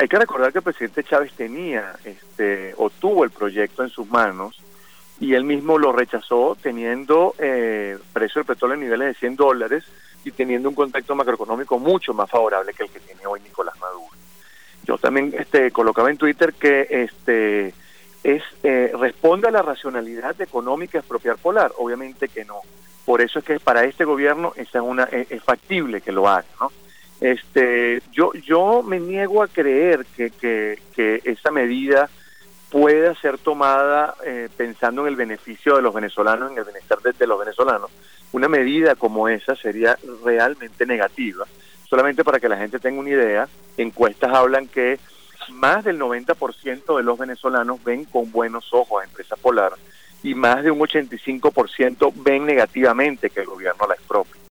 hay que recordar que el presidente Chávez tenía o tuvo el proyecto en sus manos y él mismo lo rechazó teniendo precio del petróleo en niveles de $100 y teniendo un contexto macroeconómico mucho más favorable que el que tiene hoy Nicolás Maduro. Yo también colocaba en Twitter que responde a la racionalidad económica expropiar Polar. Obviamente que no. Por eso es que para este gobierno esa es factible que lo haga, ¿no? Yo me niego a creer que esa medida pueda ser tomada pensando en el beneficio de los venezolanos, en el bienestar de los venezolanos. Una medida como esa sería realmente negativa. Solamente para que la gente tenga una idea, encuestas hablan que más del 90% de los venezolanos ven con buenos ojos a Empresa Polar y más de un 85% ven negativamente que el gobierno la expropie.